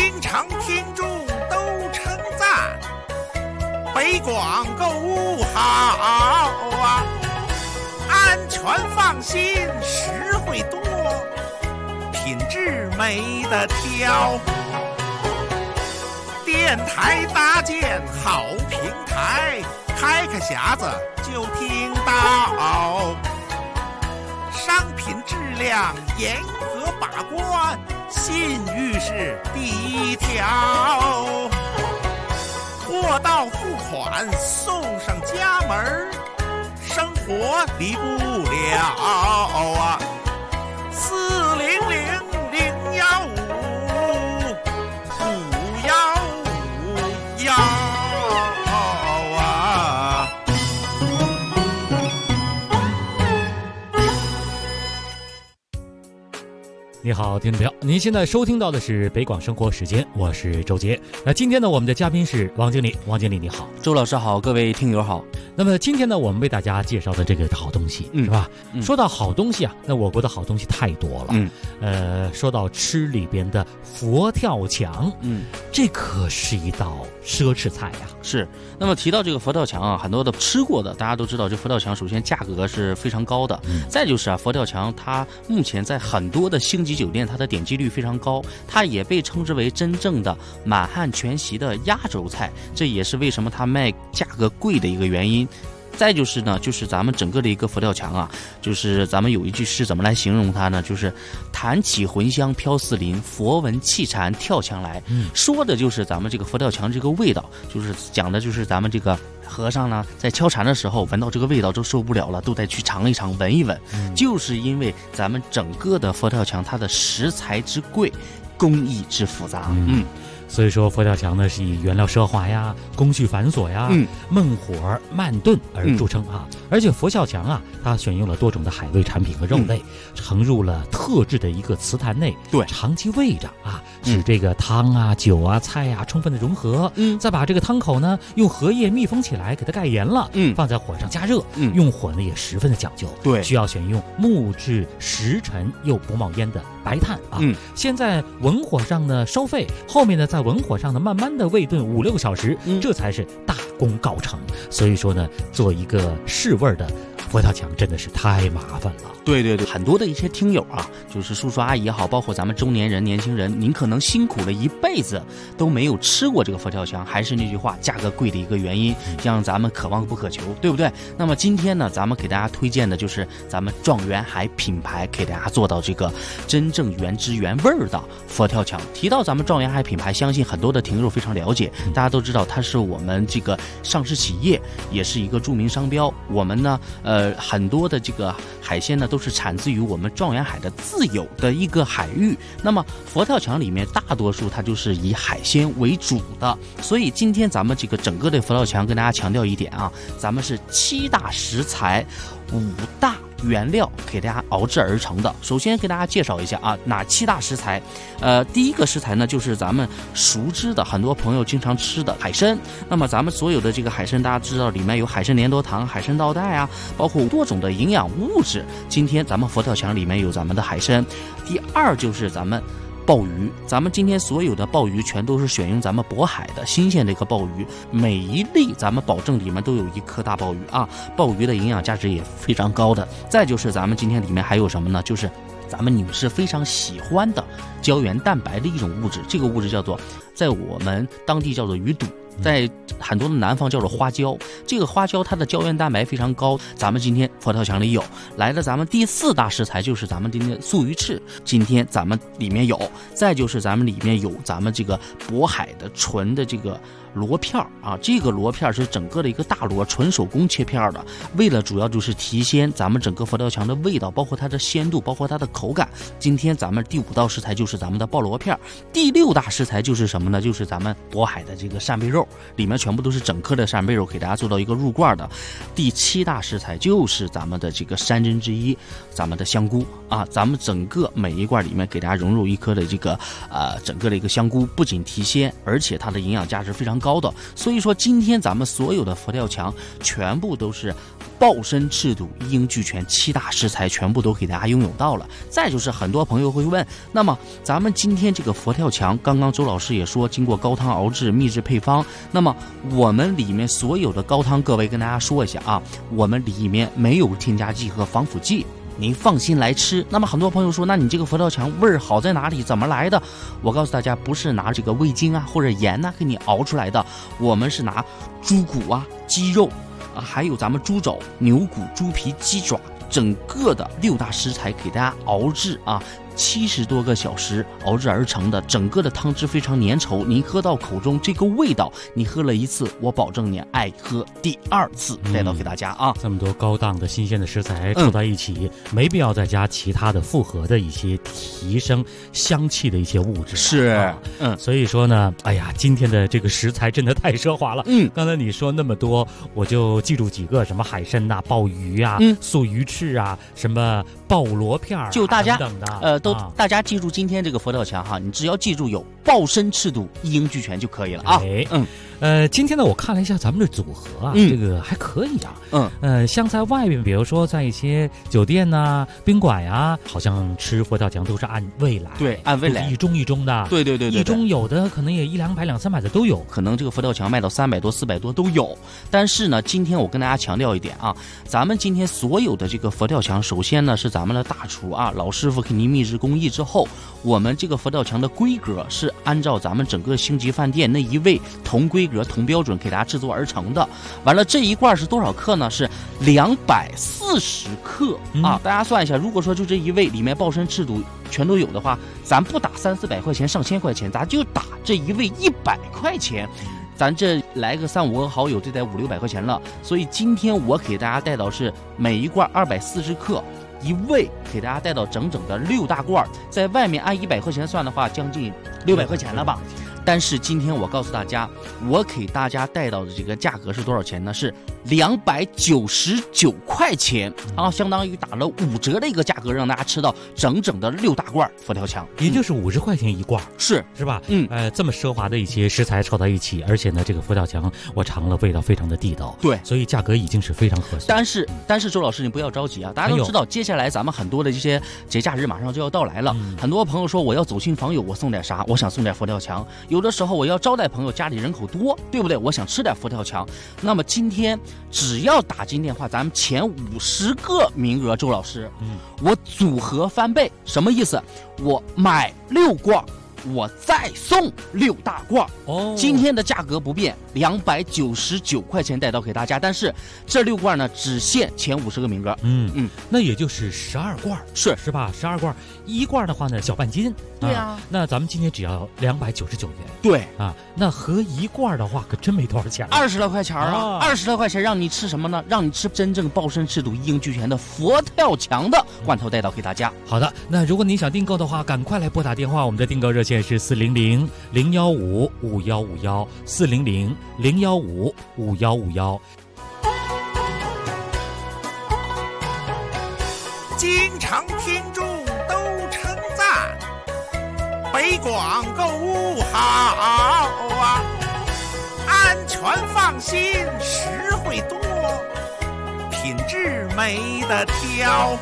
经常听众都称赞，北广购物好啊，安全放心，实惠多，品质没得挑。电台搭建好平台，开个匣子就听到，商品质量严格把关，信誉是第一条。货到付款送上家门，生活离不了啊。400-015-515啊。 你好，听众朋友，您现在收听到的是北广生活时间，我是周杰。那今天呢，我们的嘉宾是王经理。王经理你好。 周老师好，各位听友好。 那么今天呢，我们为大家介绍的这个好东西，是吧？说到好东西啊，那我国的好东西太多了。说到吃里边的佛跳墙，这可是一道奢侈菜呀。 是。那么提到这个佛跳墙啊，很多的吃过的大家都知道，这佛跳墙首先价格是非常高的，再就是啊，佛跳墙它目前在很多的星级酒店，它的点击率非常高，它也被称之为真正的满汉全席的压轴菜，这也是为什么它卖价格贵的一个原因。再就是呢，就是咱们整个的一个佛跳墙啊，就是咱们有一句诗怎么来形容它呢？就是弹起魂香飘四邻，佛闻气禅跳墙来。说的就是咱们这个佛跳墙这个味道，就是讲的就是咱们这个和尚呢在敲禅的时候闻到这个味道都受不了了，都得去尝一尝闻一闻。就是因为咱们整个的佛跳墙它的食材之贵，工艺之复杂。 所以说佛跳墙呢是以原料奢华呀、工序繁琐呀、慢火慢炖而著称啊。而且佛跳墙啊，它选用了多种的海味产品和肉类，盛入了特制的一个瓷坛内， 对， 长期煨着啊，使这个汤啊、酒啊、菜啊充分的融合。再把这个汤口呢用荷叶密封起来，给它盖严了，放在火上加热。用火呢也十分的讲究， 对， 需要选用木质实沉又不冒烟的白炭啊。先在文火上呢烧沸，后面呢在文火上呢慢慢的煨炖5-6个小时，这才是大功告成。所以说呢，做一个试味的佛跳墙真的是太麻烦了。 对，很多的一些听友啊，就是叔叔阿姨也好，包括咱们中年人、年轻人，您可能辛苦了一辈子都没有吃过这个佛跳墙，还是那句话，价格贵的一个原因，让咱们可望不可求，对不对？那么今天呢，咱们给大家推荐的就是咱们状元海品牌给大家做到这个真正原汁原味的佛跳墙。提到咱们状元海品牌，相信很多的听友非常了解，大家都知道它是我们这个上市企业，也是一个著名商标。我们呢，很多的这个海鲜呢都是产自于我们状元海的自有的一个海域。那么佛跳墙里面大多数它就是以海鲜为主的，所以今天咱们这个整个的佛跳墙跟大家强调一点啊，咱们是7大食材5大原料给大家熬制而成的。首先给大家介绍一下啊，哪7大食材？第一个食材呢，就是咱们熟知的，很多朋友经常吃的海参。那么咱们所有的这个海参，大家知道里面有海参粘多糖、海参倒带啊，包括多种的营养物质。今天咱们佛跳墙里面有咱们的海参。第二就是咱们鲍鱼，咱们今天所有的鲍鱼全都是选用咱们渤海的新鲜的一个鲍鱼，每一粒咱们保证里面都有1颗大鲍鱼啊，鲍鱼的营养价值也非常高的。再就是咱们今天里面还有什么呢？就是咱们女士非常喜欢的胶原蛋白的一种物质，这个物质叫做，在我们当地叫做鱼肚，在很多的南方叫做花椒。这个花椒它的胶原蛋白非常高，咱们今天佛跳墙里有。来了咱们第4大食材就是咱们今天的素鱼翅，今天咱们里面有。再就是咱们里面有咱们这个渤海的纯的这个螺片啊，这个螺片是整个的一个大螺，纯手工切片的，为了主要就是提鲜咱们整个佛跳墙的味道，包括它的鲜度，包括它的口感。今天咱们第5道食材就是咱们的鲍螺片。第6大食材就是什么呢？就是咱们渤海的这个扇贝肉，里面全部都是整颗的扇贝肉，给大家做到一个入罐的。第7大食材就是咱们的这个山珍之一，咱们的香菇啊，咱们整个每一罐里面给大家融入1颗的这个整个的一个香菇，不仅提鲜，而且它的营养价值非常高的。所以说今天咱们所有的佛跳墙全部都是抱身赤肚一应俱全，7大食材全部都给大家拥有到了。再就是很多朋友会问，那么咱们今天这个佛跳墙，刚刚周老师也说经过高汤熬制秘制配方，那么我们里面所有的高汤，各位跟大家说一下啊，我们里面没有添加剂和防腐剂，您放心来吃。那么很多朋友说，那你这个佛跳墙味儿好在哪里？怎么来的？我告诉大家，不是拿这个味精啊或者盐啊给你熬出来的，我们是拿猪骨啊、鸡肉啊，还有咱们猪肘、牛骨、猪皮、鸡爪，整个的6大食材给大家熬制啊。70多个小时熬制而成的，整个的汤汁非常粘稠，您喝到口中这个味道，你喝了1次，我保证你爱喝第2次，带到给大家啊。 这么多高档的新鲜的食材凑在一起，没必要再加其他的复合的一些提升香气的一些物质。 是， 所以说呢，哎呀，今天的这个食材真的太奢华了。刚才你说那么多，我就记住几个，什么海参呐、鲍鱼啊、素鱼翅啊，什么鲍螺片啊， 就大家等等的。 大家记住今天这个佛跳墙哈，你只要记住有抱身赤肚一应俱全就可以了啊。 今天呢，我看了一下咱们的组合啊，这个还可以啊。像在外面，比如说在一些酒店呐、宾馆呀，好像吃佛跳墙都是按位来， 对，按位来， 一盅一盅的， 对，一盅有的可能也100-200、200-300的都有， 可能这个佛跳墙卖到300多、400多都有。但是呢，今天我跟大家强调一点啊，咱们今天所有的这个佛跳墙，首先呢是咱们的大厨啊，老师傅给您秘制工艺之后，我们这个佛跳墙的规格是按照咱们整个星级饭店那一位同规格同标准给大家制作而成的。完了，这一罐是多少克呢？是240克啊！大家算一下，如果说就这一位里面抱身赤肚全都有的话，咱不打300-400块钱、上千块钱，咱就打这一位100块钱。咱这来个3-5个好友，这得500-600块钱了。所以今天我给大家带到是每一罐240克。一位给大家带到整整的6大罐，在外面按100块钱算的话，将近600块钱了吧？但是今天我告诉大家，我给大家带到的这个价格是多少钱呢？是299块钱啊，相当于打了5折的一个价格，让大家吃到整整的6大罐佛跳墙， 也就是50块钱一罐，是吧？这么奢华的一些食材凑在一起，而且呢，这个佛跳墙我尝了，味道非常的地道， 对， 所以价格已经是非常合算。 但是周老师你不要着急啊，大家都知道，接下来咱们很多的这些节假日马上就要到来了，很多朋友说我要走亲访友，我送点啥？我想送点佛跳墙。有的时候我要招待朋友，家里人口多，对不对？我想吃点佛跳墙。那么今天只要打进电话，咱们前50个名额，周老师，我组合翻倍，什么意思？我买6罐，我再送6大罐。今天的价格不变，299块钱带到给大家。但是这6罐呢，只限前50个名额。 那也就是12罐，是吧？12罐，一罐的话呢，小半斤。 对啊， 那咱们今天只要299元。 对啊，那合一罐的话，可真没多少钱 ，20来块钱啊！20来块钱让你吃什么呢？让你吃真正抱身赤肚一应俱全的佛跳墙的罐头带到给大家。 好的，那如果您想订购的话，赶快来拨打电话，我们的订购热线是400-015-5151，400-015-5151。 京城听众都称赞，北广购物好啊，安全放心，实惠多，品质没得挑。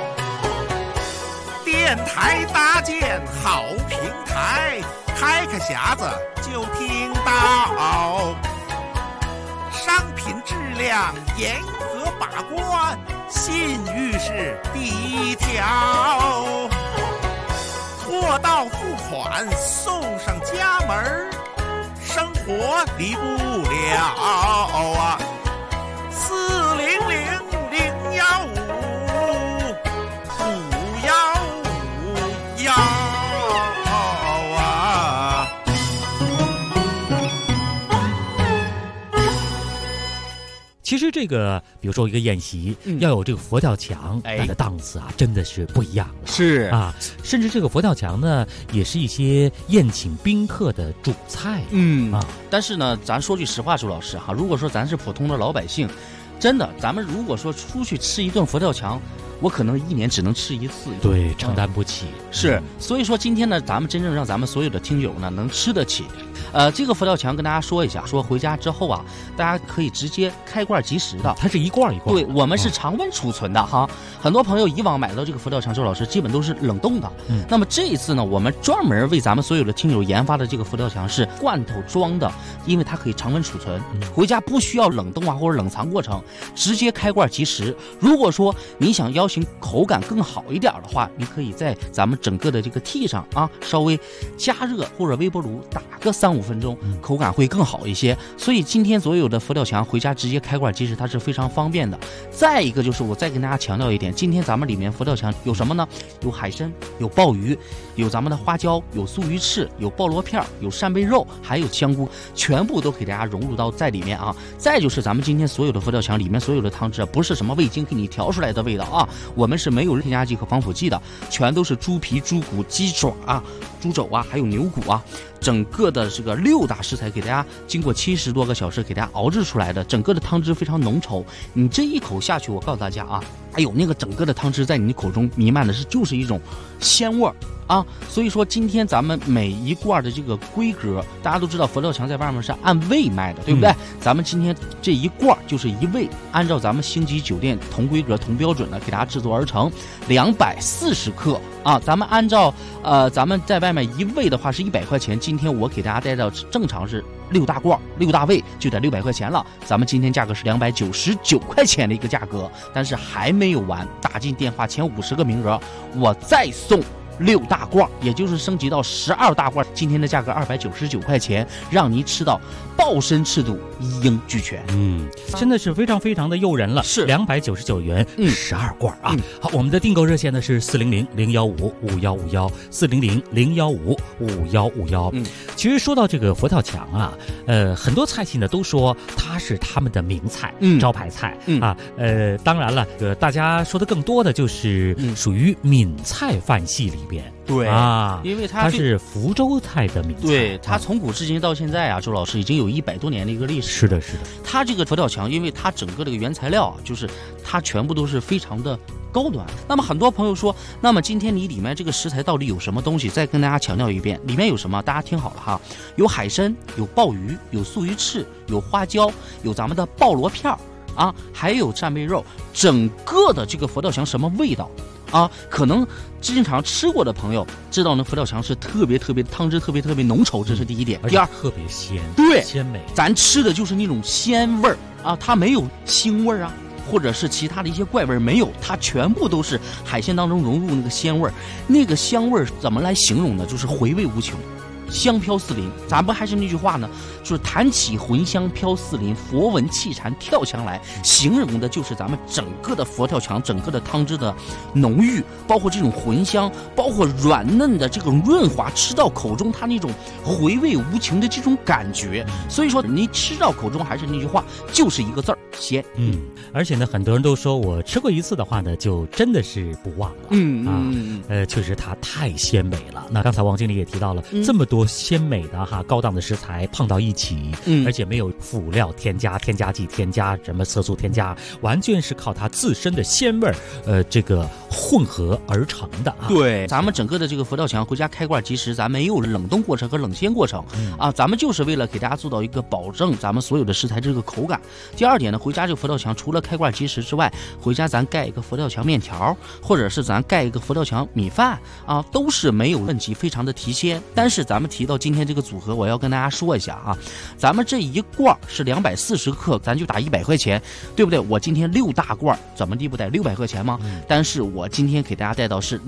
电台搭建好平台，开开匣子就听到，商品质量严格把关，信誉是第一条，货到付款送上家门，生活离不了啊！400-015-5151啊！ 其实这个，比如说一个宴席，要有这个佛跳墙，它的档次啊，真的是不一样了。 是啊，甚至这个佛跳墙呢，也是一些宴请宾客的主菜。 但是呢，咱说句实话，周老师哈，如果说咱是普通的老百姓，真的，咱们如果说出去吃一顿佛跳墙， 我可能1年只能吃1次， 对，承担不起。 是，所以说今天呢，咱们真正让咱们所有的听友呢能吃得起。这个佛跳墙跟大家说一下，说回家之后啊，大家可以直接开罐即食的， 它是一罐一罐。 对，我们是常温储存的哈。很多朋友以往买到这个佛跳墙，周老师基本都是冷冻的。那么这一次呢，我们专门为咱们所有的听友研发的这个佛跳墙是罐头装的，因为它可以常温储存，回家不需要冷冻啊或者冷藏过程，直接开罐即食。如果说你想要求口感更好一点的话，你可以在咱们整个的这个屉上啊稍微加热或者微波炉打个3-5分钟，口感会更好一些。所以今天所有的佛跳墙回家直接开罐即食，它是非常方便的。再一个就是我再跟大家强调一点，今天咱们里面佛跳墙有什么呢？有海参，有鲍鱼，有咱们的花椒，有素鱼翅，有鲍螺片，有扇贝肉，还有香菇，全部都给大家融入到在里面啊。再就是咱们今天所有的佛跳墙里面所有的汤汁不是什么味精给你调出来的味道啊，我们是没有添加剂和防腐剂的，全都是猪皮、猪骨、鸡爪啊、猪肘啊，还有牛骨啊，整个的这个6大食材给大家经过70多个小时给大家熬制出来的，整个的汤汁非常浓稠。你这一口下去，我告诉大家啊，哎呦，那个整个的汤汁在你口中弥漫的就是一种鲜味儿啊。所以说今天咱们每一罐的这个规格，大家都知道佛跳墙在外面是按位卖的，对不对？咱们今天这一罐就是1位，按照咱们星级酒店同规格同标准的给大家制作而成，240克啊。咱们按照咱们在外面1位的话是100块钱，今天我给大家带到正常是6大罐6大位就得600块钱了，咱们今天价格是299块钱的一个价格，但是还没有完，打进电话前50个名额，我再送6大罐，也就是升级到12大罐，今天的价格299块钱，让您吃到鲍参翅肚一应俱全。 真的是非常非常的诱人了， 是 299元12罐啊。好，我们的订购热线呢是400-015-5151，400-015-5151。其实说到这个佛跳墙啊，很多菜系呢都说它是他们的名菜，招牌菜啊。当然了，大家说的更多的就是属于闽菜饭系里边。 对啊， 因为它是福州菜的名菜， 对，它从古至今到现在啊，周老师已经有100多年的一个历史。 是的，是的。 它这个佛跳墙，因为它整个这个原材料啊，就是它全部都是非常的高端。那么很多朋友说，那么今天你里面这个食材到底有什么东西？再跟大家强调一遍，里面有什么？大家听好了哈，有海参，有鲍鱼，有素鱼翅，有花椒，有咱们的鲍螺片啊，还有扇贝肉。整个的这个佛跳墙什么味道？啊，可能经常吃过的朋友知道呢，佛跳墙是特别汤汁特别浓稠，这是第一点。第二， 特别鲜， 对， 鲜美。 咱吃的就是那种鲜味儿啊，它没有腥味儿啊，或者是其他的一些怪味儿，没有，它全部都是海鲜当中融入那个鲜味儿。那个香味儿怎么来形容呢？就是回味无穷。香飘四邻，咱不还是那句话呢，就是弹起魂香飘四邻，佛闻气禅跳墙来，形容的就是咱们整个的佛跳墙，整个的汤汁的浓郁，包括这种魂香，包括软嫩的这种润滑，吃到口中它那种回味无穷的这种感觉。所以说你吃到口中还是那句话，就是一个字儿，鲜。 而且呢，很多人都说我吃过一次的话呢，就真的是不忘了。确实它太鲜美了。那刚才王经理也提到了，这么多鲜美的高档的食材碰到一起，而且没有辅料添加、添加剂添加、什么色素添加，完全是靠它自身的鲜味这个混合而成的啊。 对，咱们整个的这个佛跳墙回家开罐即食，咱没有冷冻过程和冷鲜过程啊，咱们就是为了给大家做到一个保证咱们所有的食材这个口感。第二点呢，回家这个佛跳墙除了开罐即食之外，回家咱盖一个佛跳墙面条，或者是咱盖一个佛跳墙米饭啊，都是没有问题，非常的提鲜。但是咱们提到今天这个组合，我要跟大家说一下啊，咱们这一罐是240克，咱就打100块钱，对不对？我今天6大罐怎么地不得600块钱吗？但是我今天给大家带到是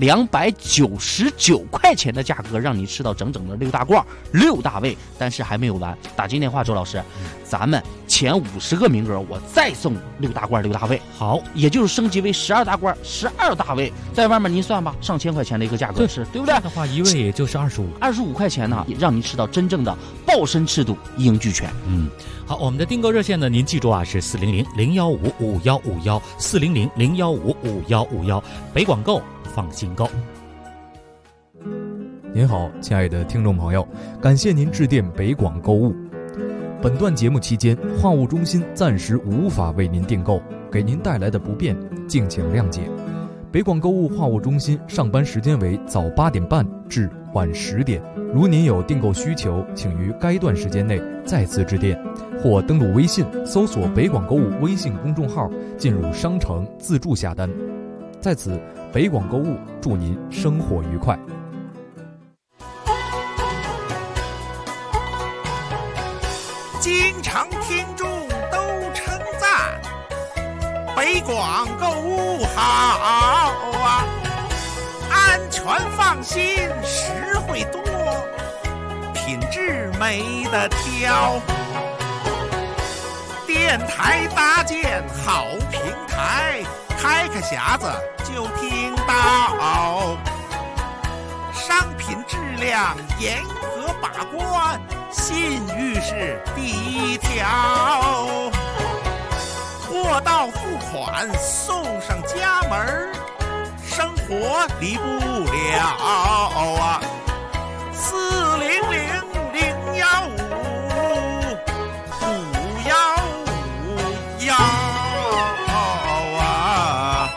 299块钱的价格，让你吃到整整的6大罐6大位。但是还没有完，打进电话，周老师，咱们前50个名额我再送6大罐6大位。好，也就是升级为12大罐12大位，在外面您算吧，上千块钱的一个价格，是对不对？ 的话一位也就是25 块钱呢，让您吃到真正的鲍参翅肚一应俱全。 好，我们的订购热线呢，您记住啊，是400-015-5151，400-015-5151，北广购放心购。 您好，亲爱的听众朋友，感谢您致电北广购物。本段节目期间，话务中心暂时无法为您订购，给您带来的不便，敬请谅解。 北广购物话务中心上班时间为早8点半至晚10点。如您有订购需求，请于该段时间内再次致电，或登录微信搜索北广购物微信公众号，进入商城自助下单。在此，北广购物祝您生活愉快。 经常听众都称赞北广购物好啊，安全放心，实惠多，品质没得挑。电台搭建好平台，开个匣子就听到，商品质量严格把关，信誉是第一条。货到付款送上家门，生活离不了啊！400-015-5155151啊！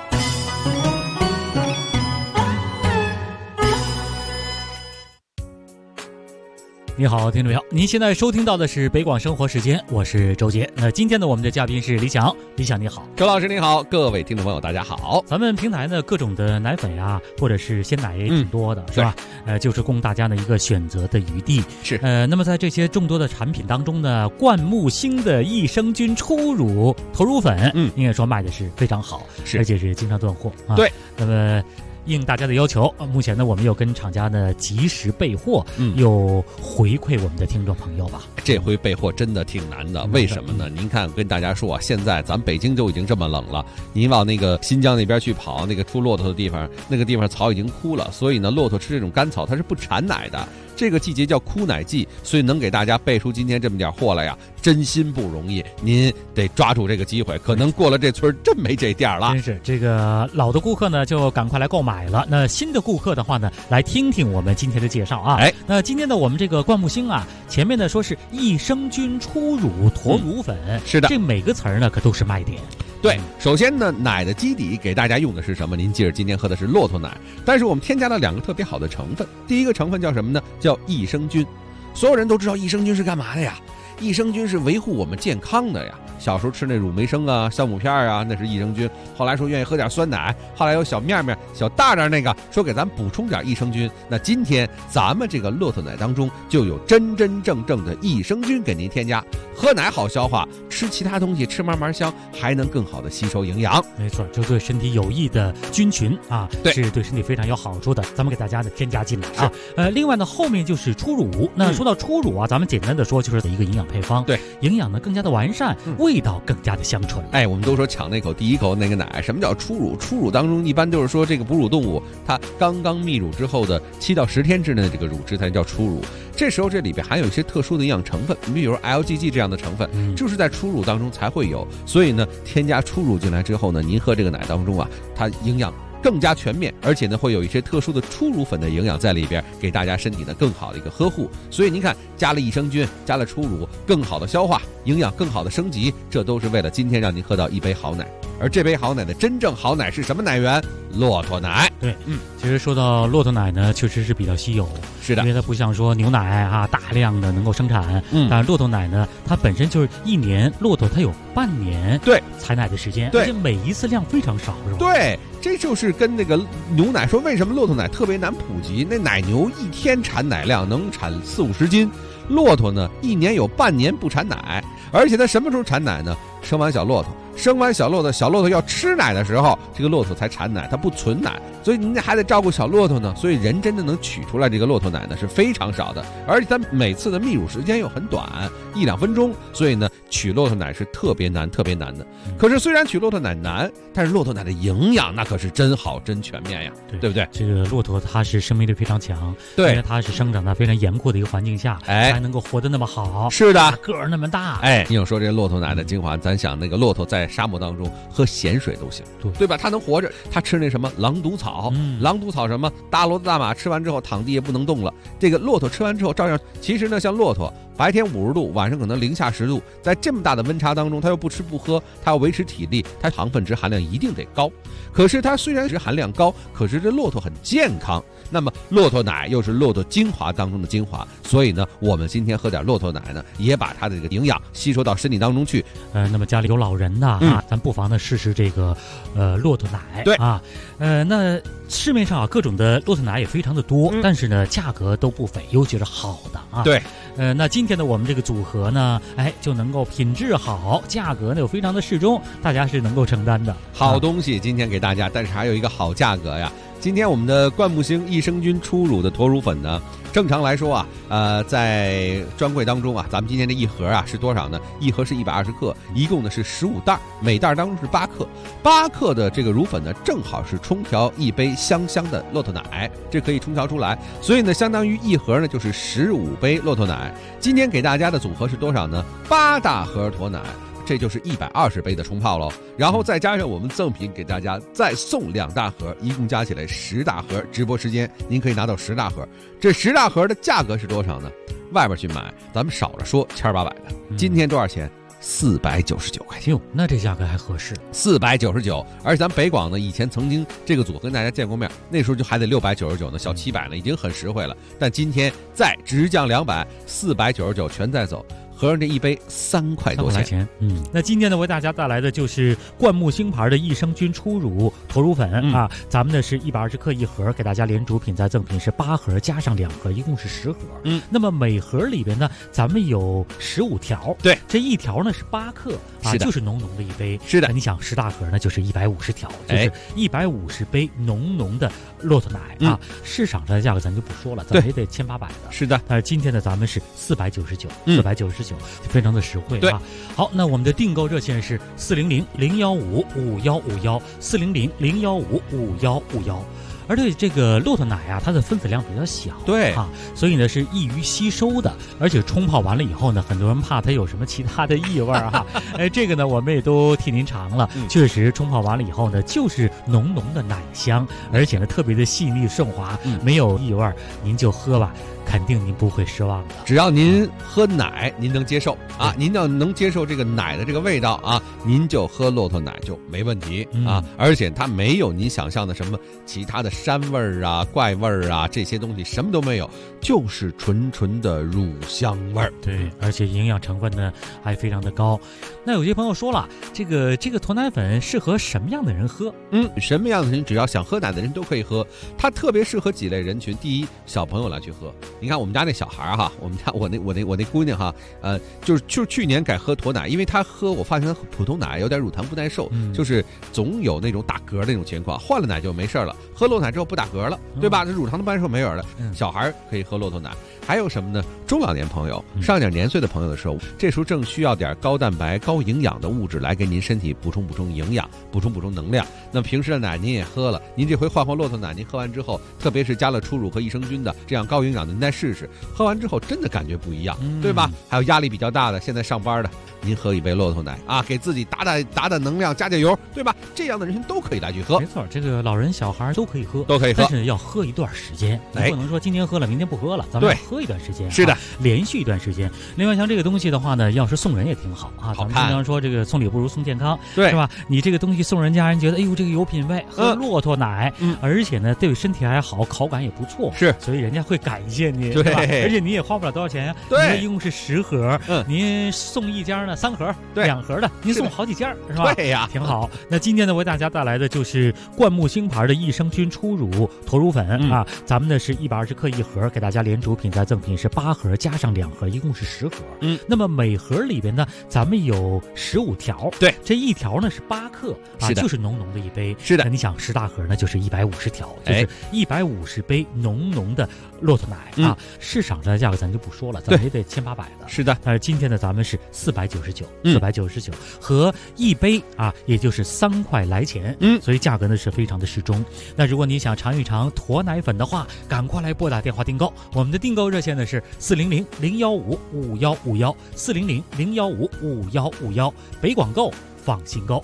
你好，听众朋友，您现在收听到的是北广生活时间，我是周杰。那今天呢，我们的嘉宾是李想，李想你好。 周老师你好，各位听众朋友大家好。 咱们平台呢，各种的奶粉呀，或者是鲜奶也挺多的，是吧？就是供大家的一个选择的余地。 是。 那么在这些众多的产品当中呢，冠木星的益生菌初乳头乳粉，应该说卖的是非常好， 是， 而且是经常断货啊。 对。 那么应大家的要求，目前呢，我们又跟厂家呢及时备货，又回馈我们的听众朋友吧。 这回备货真的挺难的，为什么呢？您看，跟大家说啊，现在咱北京就已经这么冷了，您往那个新疆那边去跑，那个出骆驼的地方，那个地方草已经枯了，所以呢，骆驼吃这种干草它是不产奶的。这个季节叫枯奶季，所以能给大家备出今天这么点货来呀，真心不容易。您得抓住这个机会，可能过了这村真没这店了。 真是，这个老的顾客呢就赶快来购买了，那新的顾客的话呢，来听听我们今天的介绍啊。那今天呢，我们这个冠木星啊，前面呢说是益生菌初乳驼乳粉， 是的， 这每个词儿呢可都是卖点。 对，首先呢，奶的基底给大家用的是什么？您记着，今天喝的是骆驼奶，但是我们添加了2个特别好的成分。第一个成分叫什么呢？叫益生菌。所有人都知道益生菌是干嘛的呀？益生菌是维护我们健康的呀。小时候吃那乳梅生啊、酵母片啊，那是益生菌。后来说愿意喝点酸奶，后来有小面面、小大点那个，说给咱补充点益生菌。那今天咱们这个骆驼奶当中就有真真正正的益生菌给您添加，喝奶好消化，吃其他东西吃慢慢香，还能更好的吸收营养。 没错，就对身体有益的菌群啊， 对， 是对身体非常有好处的。咱们给大家的添加进来啊。另外呢，后面就是初乳。那说到初乳啊，咱们简单的说就是一个营养配方， 对， 营养呢更加的完善，味道更加的香醇。 我们都说抢那口第一口那个奶，什么叫初乳？初乳当中一般就是说这个哺乳动物它刚刚泌乳之后的7到10天之内的这个乳汁才叫初乳。这时候这里边含有一些特殊的营养成分，比如 LGG 这样的成分，就是在初乳当中才会有。所以呢，添加初乳进来之后呢，您喝这个奶当中啊，它营养更加全面，而且呢会有一些特殊的初乳粉的营养在里边，给大家身体呢更好的一个呵护。所以您看，加了益生菌，加了初乳，更好的消化，营养更好的升级，这都是为了今天让您喝到一杯好奶。而这杯好奶的真正好奶是什么奶源？骆驼奶。 对，其实说到骆驼奶呢，确实是比较稀有。 是的， 因为它不像说牛奶啊大量的能够生产，但是骆驼奶呢，它本身就是1年，骆驼它有半年对采奶的时间， 对， 而且每一次量非常少，是吧？ 对，这就是跟那个牛奶说为什么骆驼奶特别难普及。那奶牛1天产奶量能产40-50斤，骆驼呢1年有半年不产奶，而且它什么时候产奶呢？生完小骆驼，生完小骆驼要吃奶的时候，这个骆驼才产奶，它不存奶，所以您还得照顾小骆驼呢。所以人真的能取出来这个骆驼奶呢是非常少的，而且它每次的泌乳时间又很短，1-2分钟，所以呢取骆驼奶是特别难的。可是虽然取骆驼奶难，但是骆驼奶的营养那可是真好真全面呀，对不对？ 这个骆驼它是生命力非常强， 对， 因为它是生长在非常严酷的一个环境下，才能够活得那么好。 是的， 个儿那么大。 你有说这骆驼奶的精华，咱想那个骆驼在沙漠当中喝咸水都行，对吧？它能活着，它吃那什么狼毒草，狼毒草什么大骡子大马吃完之后躺地也不能动了，这个骆驼吃完之后照样。其实呢，像骆驼白天50度，晚上可能零下10度，在这么大的温差当中，它又不吃不喝，它要维持体力，它糖分质含量一定得高。可是它虽然是含量高，可是这骆驼很健康。那么骆驼奶又是骆驼精华当中的精华，所以呢，我们今天喝点骆驼奶呢，也把它的这个营养吸收到身体当中去。 那么家里有老人的啊，咱不妨呢试试这个骆驼奶。 对啊，那市面上啊各种的骆驼奶也非常的多，但是呢价格都不菲，尤其是好的啊。 对， 那今天的我们这个组合呢，就能够品质好，价格呢又非常的适中，大家是能够承担的。 好东西今天给大家，但是还有一个好价格呀。今天我们的冠木星益生菌初乳的驼乳粉呢，正常来说啊，在专柜当中啊，咱们今天这一盒啊是多少呢？一盒是120克，一共呢是15袋，每袋当中是8克。8克的这个乳粉呢，正好是冲调一杯香香的骆驼奶，这可以冲调出来，所以呢，相当于一盒呢就是15杯骆驼奶。今天给大家的组合是多少呢？8大盒驼奶。这就是120杯的冲泡喽，然后再加上我们赠品给大家再送2大盒，一共加起来10大盒。直播时间您可以拿到10大盒，这10大盒的价格是多少呢？外边去买咱们少了说1800的，今天多少钱？499块钱。 那这价格还合适 ，499。而且咱北广呢，以前曾经这个组合跟大家见过面，那时候就还得699呢，小700呢，已经很实惠了。但今天再直降200，499全在走。合上这一杯3块多钱。 那今天呢为大家带来的就是冠木星牌的益生菌初乳驼乳粉啊，咱们呢是120克一盒，给大家连主品再赠品是8盒加上2盒，一共是10盒。那么每盒里边呢，咱们有15条， 对， 这一条呢是8克啊，就是浓浓的一杯。 是的， 你想10大盒呢就是150条，就是150杯浓浓的骆驼奶啊。市场上的价格咱就不说了，咱们也得1800的。 是的， 但是今天呢咱们是499，499。非常的实惠啊！好，那我们的订购热线是400-015-5151，400-015-5151。而对这个骆驼奶啊，它的分子量比较小， 对啊，所以呢是易于吸收的，而且冲泡完了以后呢，很多人怕它有什么其他的异味哈。这个呢我们也都替您尝了，确实冲泡完了以后呢，就是浓浓的奶香，而且呢特别的细腻顺滑，没有异味，您就喝吧。肯定您不会失望的， 只要您喝奶，您能接受啊，您要能接受这个奶的这个味道啊，您就喝骆驼奶就没问题啊。而且它没有您想象的什么其他的膻味儿啊、怪味儿啊这些东西，什么都没有，就是纯纯的乳香味儿。 对，而且营养成分呢还非常的高。那有些朋友说了，这个驼奶粉适合什么样的人喝？ 什么样的人只要想喝奶的人都可以喝，它特别适合几类人群。第一，小朋友来去喝。你看我们家那小孩哈，我那姑娘哈，就是去年改喝驼奶，因为她喝我发现她普通奶有点乳糖不耐受，就是总有那种打嗝的那种情况，换了奶就没事了，喝骆驼奶之后不打嗝了，对吧？这乳糖的不耐受没有了，小孩可以喝骆驼奶。还有什么呢？中老年朋友上点年岁的朋友的时候，这时候正需要点高蛋白、高营养的物质来给您身体补充营养，补充能量。那平时的奶您也喝了，您这回换骆驼奶，您喝完之后，特别是加了初乳和益生菌的这样高营养的，您再试试，喝完之后真的感觉不一样，对吧？还有压力比较大的，现在上班的，您喝一杯骆驼奶啊，给自己打能量，加油，对吧？这样的人群都可以来去喝。 没错，这个老人小孩都可以喝，但是要喝一段时间，你不能说今天喝了明天不喝了，咱们要喝一段时间。 是的， 连续一段时间。另外像这个东西的话呢，要是送人也挺好啊。咱们经常说这个送礼不如送健康， 对， 是吧？你这个东西送人家人觉得，哎呦这个有品位，喝骆驼奶，而且呢对身体还好，口感也不错， 是， 所以人家会感谢你， 对， 而且你也花不了多少钱呀， 对， 一共是10盒，您送一家呢3盒，2盒的，您送好几家是吧？ 对呀， 挺好。那今天呢为大家带来的就是冠木星牌的益生菌初乳驼乳粉啊，咱们呢是120克一盒，给大家连主品再赠品是8盒加上2盒，一共是10盒。那么每盒里边呢，咱们有15条， 对， 这一条呢是8克啊，就是浓浓的一杯。 是的， 你想10大盒呢就是150条，就是150杯浓浓的骆驼奶啊。市场上的价格咱就不说了，咱们也得1800的。 是的， 但是今天呢咱们是499，499和一杯啊，也就是3块来钱。所以价格呢是非常的适中。那如果你想尝一尝驼奶粉的话，赶快来拨打电话订购。我们的订购热线呢是400-015-5151，400-015-5151，北广购放心购。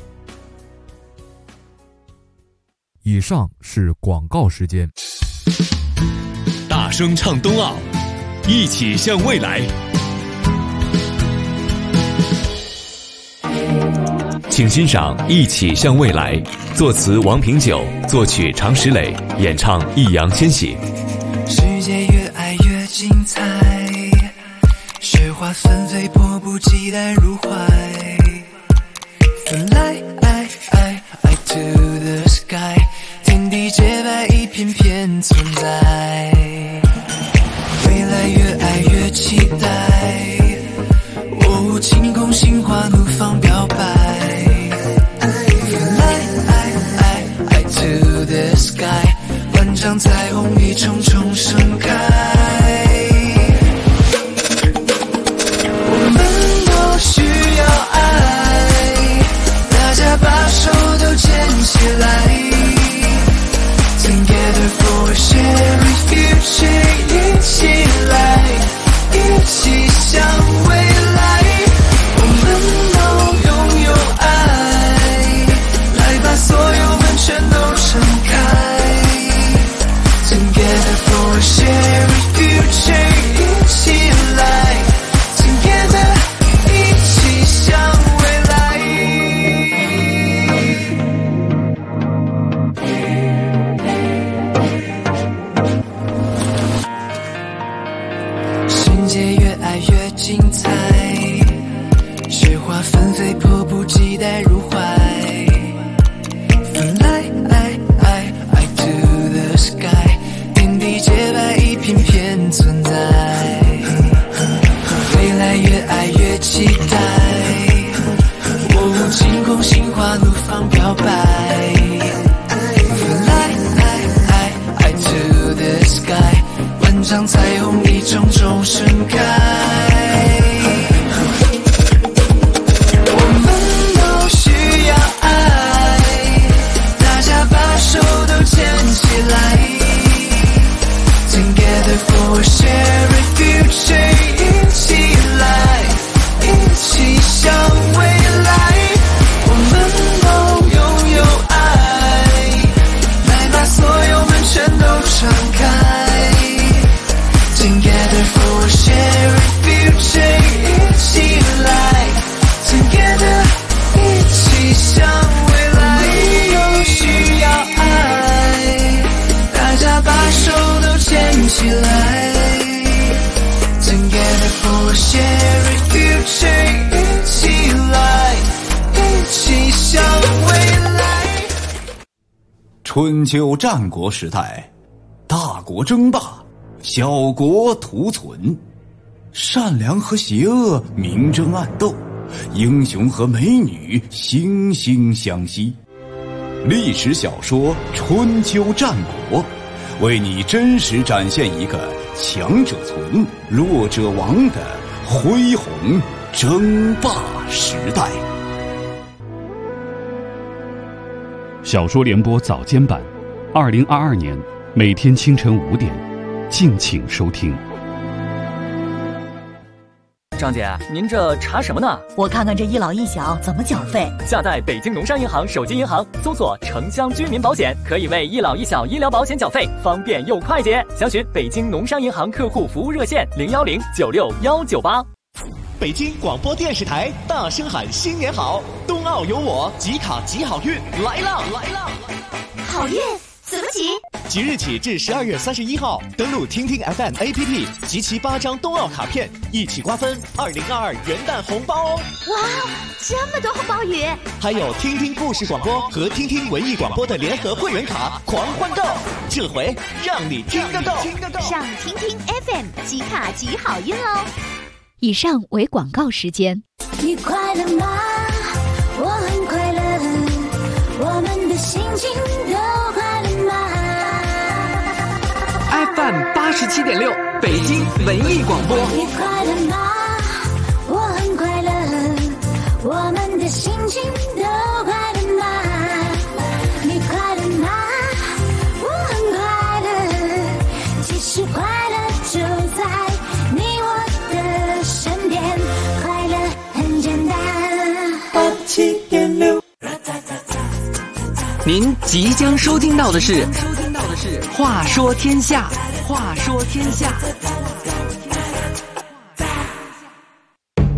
以上是广告时间。 大声唱冬奥，一起向未来。 请欣赏《一起向未来》，作词王平久，作曲常石磊，演唱易烊千玺。 世界越爱越精彩，雪花纷飞，迫不及待入怀。Fly to the sky， 天地洁白，一片片存在。未来越爱越期待，晴空心花怒放表白。Fly to the sky， 万丈彩虹一重重盛开。我们都需要爱，大家把手都牵起来。Together for a shared future， 一起来，一起向未来。我们都拥有爱，来把所有门全都敞开。Together for a shared future， 一起来 ，Together 一起向未来。世界越爱越精彩。雪花纷飞，迫不及待入怀。Fly to the sky， 天地洁白，一片片存在。未来越爱越期待，晴空心花怒放表白。Fly to the sky， 万丈彩虹一重重盛开。Together for a shared future， 一起来，一起向未来。我们都拥有爱，来把所有门全都敞开。Together for a shared future， 一起来 ，Together 一起向未来。都需要爱，大家把手都牵起来。Together for a shared future， 一起来，一起向未来。 春秋战国时代，大国争霸，小国图存，善良和邪恶明争暗斗，英雄和美女惺惺相惜。历史小说《春秋战国》，为你真实展现一个强者存，弱者亡的恢宏争霸时代。 小说联播早间版，2022年每天清晨5点，敬请收听。 张姐，您这查什么呢？ 我看看这一老一小怎么缴费。 下载北京农商银行手机银行，搜索城乡居民保险，可以为一老一小医疗保险缴费，方便又快捷。详询北京农商银行客户服务热线010969198。 北京广播电视台大声喊新年好，冬奥有我，集卡集好运来啦！ 好运怎么集？ 即日起至12月31号，登录听听 FM APP， 集齐8张冬奥卡片，一起瓜分2022元旦红包哦！ 哇，这么多红包雨！ 还有听听故事广播和听听文艺广播的联合会员卡狂欢购，这回让你听个够！ 上听听 FM 集卡集好运哦！ 以上为广告时间。 你快乐吗？我很快乐，我们的心情都快乐吗 ？FM87.6，北京文艺广播。 你快乐吗？我很快乐，我们的心情都快乐吗？你快乐吗？我很快乐，其实快乐就在你我的身边，快乐很简单。87.6。 您即将收听到的是《话说天下》，话说天下。